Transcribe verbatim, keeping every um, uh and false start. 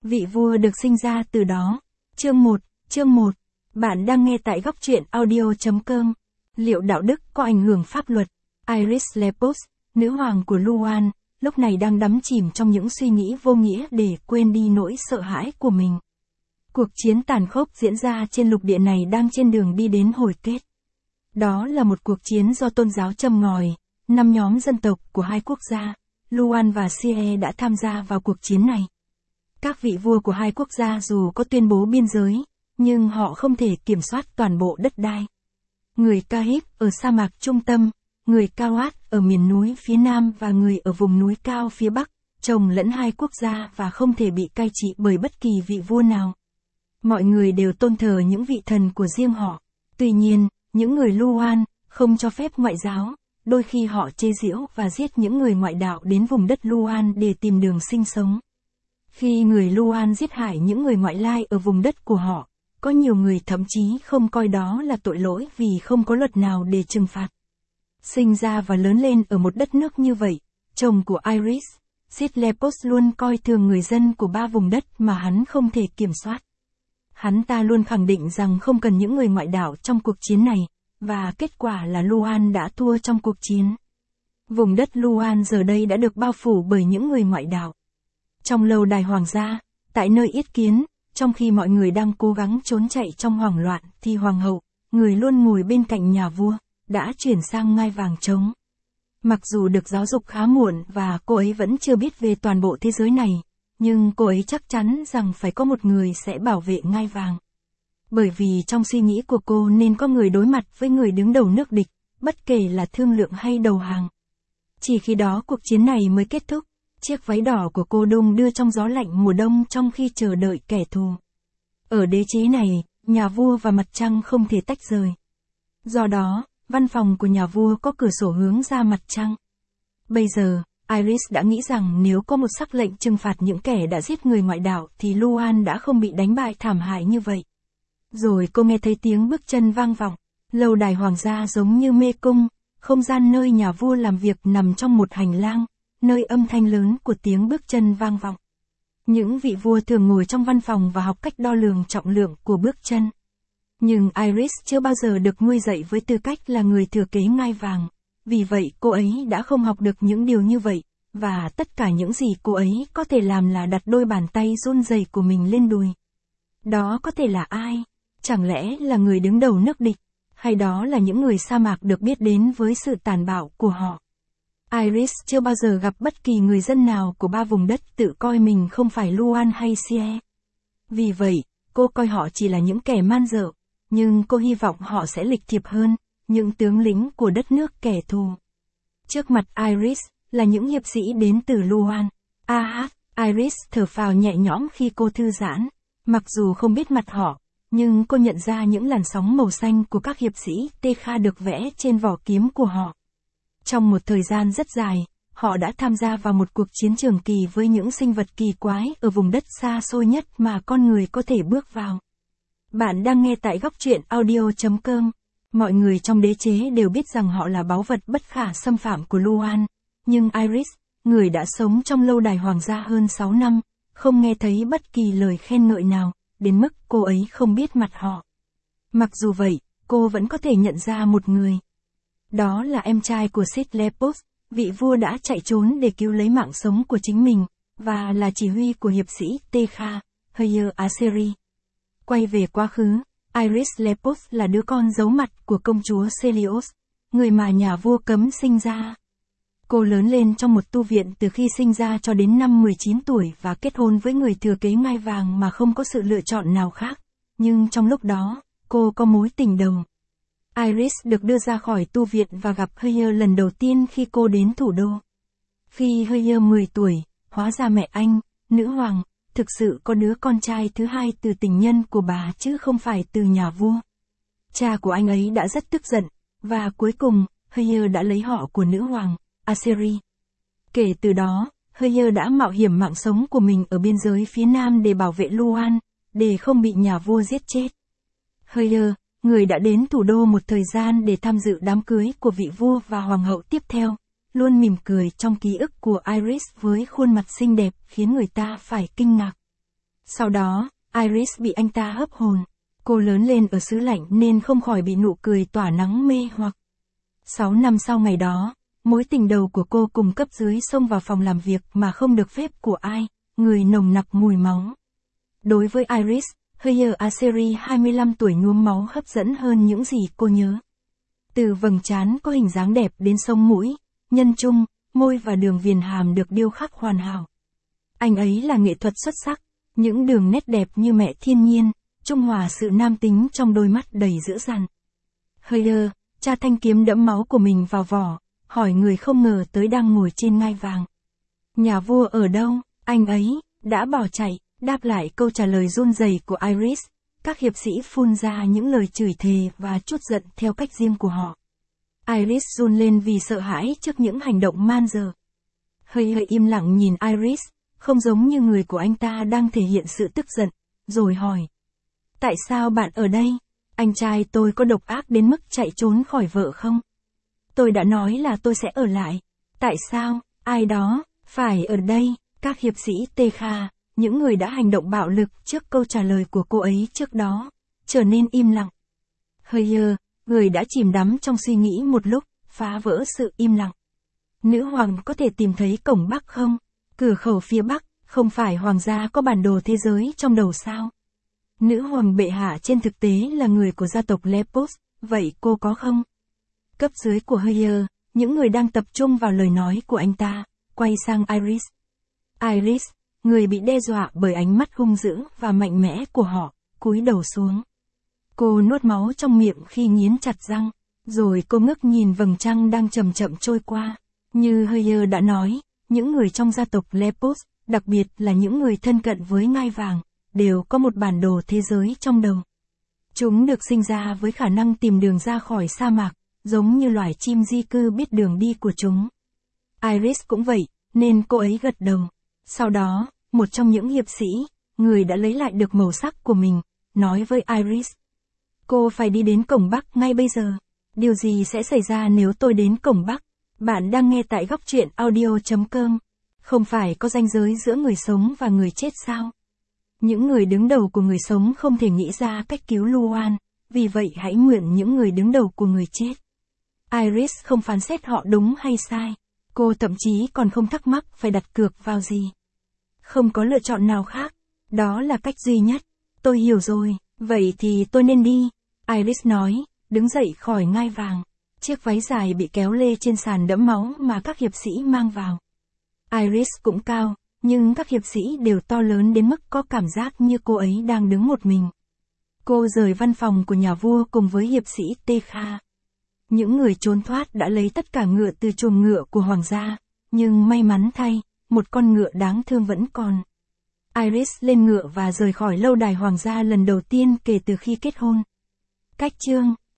vị vua được sinh ra từ đó. Chương một, chương một. Bạn đang nghe tại góc truyện audio chấm com. Liệu đạo đức có ảnh hưởng pháp luật? Iris Lepos, nữ hoàng của Luan, lúc này đang đắm chìm trong những suy nghĩ vô nghĩa để quên đi nỗi sợ hãi của mình. Cuộc chiến tàn khốc diễn ra trên lục địa này đang trên đường đi đến hồi kết. Đó là một cuộc chiến do tôn giáo châm ngòi, năm nhóm dân tộc của hai quốc gia, Luan và Sie đã tham gia vào cuộc chiến này. Các vị vua của hai quốc gia dù có tuyên bố biên giới, nhưng họ không thể kiểm soát toàn bộ đất đai. Người Kahib ở sa mạc trung tâm, người Kawat ở miền núi phía nam và người ở vùng núi cao phía bắc, chồng lẫn hai quốc gia và không thể bị cai trị bởi bất kỳ vị vua nào. Mọi người đều tôn thờ những vị thần của riêng họ. Tuy nhiên, những người Luan không cho phép ngoại giáo, đôi khi họ chế giễu và giết những người ngoại đạo đến vùng đất Luan để tìm đường sinh sống. Khi người Luan giết hại những người ngoại lai ở vùng đất của họ, có nhiều người thậm chí không coi đó là tội lỗi vì không có luật nào để trừng phạt. Sinh ra và lớn lên ở một đất nước như vậy, chồng của Iris, Sid Lepos luôn coi thường người dân của ba vùng đất mà hắn không thể kiểm soát. Hắn ta luôn khẳng định rằng không cần những người ngoại đạo trong cuộc chiến này, và kết quả là Luan đã thua trong cuộc chiến. Vùng đất Luan giờ đây đã được bao phủ bởi những người ngoại đạo. Trong lâu đài hoàng gia, tại nơi yết kiến, trong khi mọi người đang cố gắng trốn chạy trong hoảng loạn, thì hoàng hậu, người luôn ngồi bên cạnh nhà vua, đã chuyển sang ngai vàng trống. Mặc dù được giáo dục khá muộn và cô ấy vẫn chưa biết về toàn bộ thế giới này, nhưng cô ấy chắc chắn rằng phải có một người sẽ bảo vệ ngai vàng. Bởi vì trong suy nghĩ của cô nên có người đối mặt với người đứng đầu nước địch, bất kể là thương lượng hay đầu hàng. Chỉ khi đó cuộc chiến này mới kết thúc. Chiếc váy đỏ của cô đung đưa trong gió lạnh mùa đông trong khi chờ đợi kẻ thù. Ở đế chế này, nhà vua và mặt trăng không thể tách rời. Do đó, văn phòng của nhà vua có cửa sổ hướng ra mặt trăng. Bây giờ, Iris đã nghĩ rằng nếu có một sắc lệnh trừng phạt những kẻ đã giết người ngoại đạo thì Luan đã không bị đánh bại thảm hại như vậy. Rồi cô nghe thấy tiếng bước chân vang vọng. Lâu đài hoàng gia giống như mê cung, không gian nơi nhà vua làm việc nằm trong một hành lang, nơi âm thanh lớn của tiếng bước chân vang vọng. Những vị vua thường ngồi trong văn phòng và học cách đo lường trọng lượng của bước chân. Nhưng Iris chưa bao giờ được nuôi dạy với tư cách là người thừa kế ngai vàng, vì vậy cô ấy đã không học được những điều như vậy, và tất cả những gì cô ấy có thể làm là đặt đôi bàn tay run rẩy của mình lên đùi. Đó có thể là ai? Chẳng lẽ là người đứng đầu nước địch, hay đó là những người sa mạc được biết đến với sự tàn bạo của họ? Iris chưa bao giờ gặp bất kỳ người dân nào của ba vùng đất tự coi mình không phải Luan hay Sie. Vì vậy, cô coi họ chỉ là những kẻ man dợ, nhưng cô hy vọng họ sẽ lịch thiệp hơn, những tướng lính của đất nước kẻ thù. Trước mặt Iris, là những hiệp sĩ đến từ Luan. A hát, Iris thở phào nhẹ nhõm khi cô thư giãn. Mặc dù không biết mặt họ, nhưng cô nhận ra những làn sóng màu xanh của các hiệp sĩ Tekha được vẽ trên vỏ kiếm của họ. Trong một thời gian rất dài, họ đã tham gia vào một cuộc chiến trường kỳ với những sinh vật kỳ quái ở vùng đất xa xôi nhất mà con người có thể bước vào. Bạn đang nghe tại góc truyện audio chấm com. Mọi người trong đế chế đều biết rằng họ là báu vật bất khả xâm phạm của Luan, nhưng Iris, người đã sống trong lâu đài hoàng gia hơn sáu năm, không nghe thấy bất kỳ lời khen ngợi nào, đến mức cô ấy không biết mặt họ. Mặc dù vậy, cô vẫn có thể nhận ra một người. Đó là em trai của Sid Lepos, vị vua đã chạy trốn để cứu lấy mạng sống của chính mình, và là chỉ huy của hiệp sĩ Tekha, Hayer Aseri. Quay về quá khứ, Iris Lepos là đứa con giấu mặt của công chúa Celios, người mà nhà vua cấm sinh ra. Cô lớn lên trong một tu viện từ khi sinh ra cho đến năm mười chín tuổi và kết hôn với người thừa kế ngai vàng mà không có sự lựa chọn nào khác, nhưng trong lúc đó, cô có mối tình đầu. Iris được đưa ra khỏi tu viện và gặp Hayer lần đầu tiên khi cô đến thủ đô. Khi Hayer mười tuổi, hóa ra mẹ anh, nữ hoàng, thực sự có đứa con trai thứ hai từ tình nhân của bà chứ không phải từ nhà vua. Cha của anh ấy đã rất tức giận, và cuối cùng, Hayer đã lấy họ của nữ hoàng, Aseri. Kể từ đó, Hayer đã mạo hiểm mạng sống của mình ở biên giới phía nam để bảo vệ Luan, để không bị nhà vua giết chết. Hayer, người đã đến thủ đô một thời gian để tham dự đám cưới của vị vua và hoàng hậu tiếp theo, luôn mỉm cười trong ký ức của Iris với khuôn mặt xinh đẹp khiến người ta phải kinh ngạc. Sau đó, Iris bị anh ta hấp hồn. Cô lớn lên ở xứ lạnh nên không khỏi bị nụ cười tỏa nắng mê hoặc. Sáu năm sau ngày đó, mối tình đầu của cô cùng cấp dưới xông vào phòng làm việc mà không được phép của ai, người nồng nặc mùi máu. Đối với Iris, Hayer Aseri hai mươi lăm tuổi nhuốm máu hấp dẫn hơn những gì cô nhớ. Từ vầng trán có hình dáng đẹp đến sống mũi, nhân trung, môi và đường viền hàm được điêu khắc hoàn hảo. Anh ấy là nghệ thuật xuất sắc, những đường nét đẹp như mẹ thiên nhiên, trung hòa sự nam tính trong đôi mắt đầy dữ dằn. Hayer, cha thanh kiếm đẫm máu của mình vào vỏ, hỏi người không ngờ tới đang ngồi trên ngai vàng. Nhà vua ở đâu? Anh ấy đã bỏ chạy. Đáp lại câu trả lời run rẩy của Iris, các hiệp sĩ phun ra những lời chửi thề và trút giận theo cách riêng của họ. Iris run lên vì sợ hãi trước những hành động man dợ. Hơi hơi im lặng nhìn Iris, không giống như người của anh ta đang thể hiện sự tức giận, rồi hỏi. Tại sao bạn ở đây? Anh trai tôi có độc ác đến mức chạy trốn khỏi vợ không? Tôi đã nói là tôi sẽ ở lại. Tại sao, ai đó, phải ở đây? Các hiệp sĩ Tê Kha, những người đã hành động bạo lực trước câu trả lời của cô ấy trước đó, trở nên im lặng. Hayer, người đã chìm đắm trong suy nghĩ một lúc, phá vỡ sự im lặng. Nữ hoàng có thể tìm thấy cổng Bắc không? Cửa khẩu phía Bắc, không phải hoàng gia có bản đồ thế giới trong đầu sao? Nữ hoàng bệ hạ trên thực tế là người của gia tộc Lepos, vậy cô có không? Cấp dưới của Hayer, những người đang tập trung vào lời nói của anh ta, quay sang Iris. Iris, người bị đe dọa bởi ánh mắt hung dữ và mạnh mẽ của họ, cúi đầu xuống. Cô nuốt máu trong miệng khi nghiến chặt răng, rồi cô ngước nhìn vầng trăng đang chậm chậm trôi qua. Như Hayer đã nói, những người trong gia tộc Lepos, đặc biệt là những người thân cận với ngai vàng, đều có một bản đồ thế giới trong đầu. Chúng được sinh ra với khả năng tìm đường ra khỏi sa mạc, giống như loài chim di cư biết đường đi của chúng. Iris cũng vậy, nên cô ấy gật đầu. Sau đó, một trong những hiệp sĩ, người đã lấy lại được màu sắc của mình, nói với Iris. Cô phải đi đến cổng Bắc ngay bây giờ. Điều gì sẽ xảy ra nếu tôi đến cổng Bắc? Bạn đang nghe tại góc truyện audio chấm com. Không phải có ranh giới giữa người sống và người chết sao? Những người đứng đầu của người sống không thể nghĩ ra cách cứu Luan, vì vậy hãy mượn những người đứng đầu của người chết. Iris không phán xét họ đúng hay sai. Cô thậm chí còn không thắc mắc phải đặt cược vào gì. Không có lựa chọn nào khác. Đó là cách duy nhất. Tôi hiểu rồi, vậy thì tôi nên đi. Iris nói, đứng dậy khỏi ngai vàng. Chiếc váy dài bị kéo lê trên sàn đẫm máu mà các hiệp sĩ mang vào. Iris cũng cao, nhưng các hiệp sĩ đều to lớn đến mức có cảm giác như cô ấy đang đứng một mình. Cô rời văn phòng của nhà vua cùng với hiệp sĩ Tê Kha. Những người trốn thoát đã lấy tất cả ngựa từ chuồng ngựa của hoàng gia, nhưng may mắn thay, một con ngựa đáng thương vẫn còn. Iris lên ngựa và rời khỏi lâu đài hoàng gia lần đầu tiên kể từ khi kết hôn. Cách chương